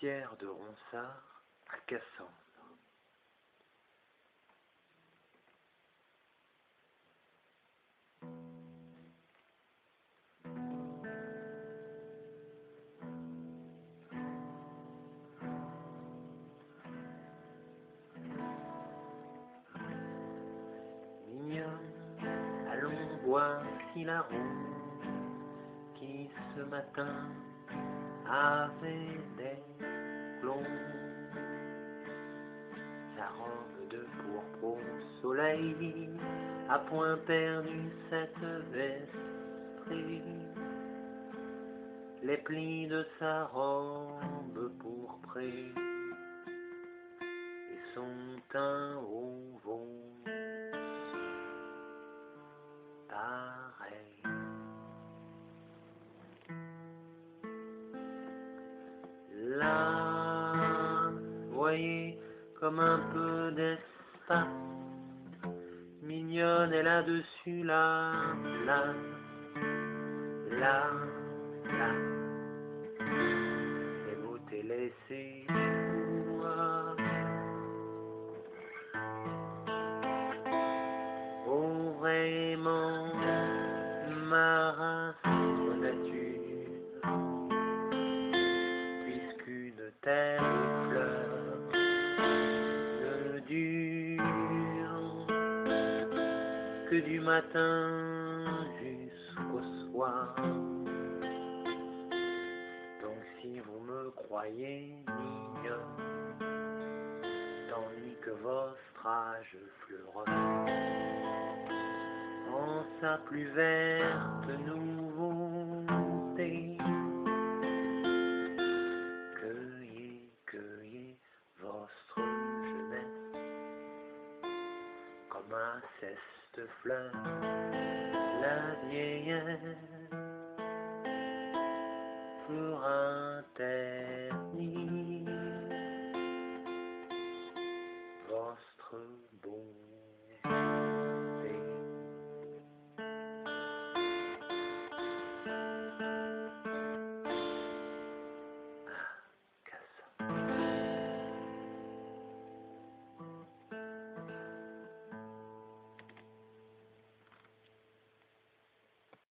Pierre de Ronsard à Cassandre. Mignonne, allons voir si la ronde qui ce matin avait des plombs, sa robe de pourpre au soleil a point perdu cette vesterie. Les plis de sa robe pourprée et son teint au vent pareil. Là, voyez comme un peu d'espace, mignonne est là-dessus la place, là, les beautés laissées voir. Oh, vraiment, ma race nature, puisqu'une telle fleur ne dure que du matin jusqu'au soir. Donc si vous me croyez mignonne, tandis que votre âge fleuronne en sa plus verte nouveauté, cueillez votre jeunesse comme un ceste fleur, la vieillesse fera taire.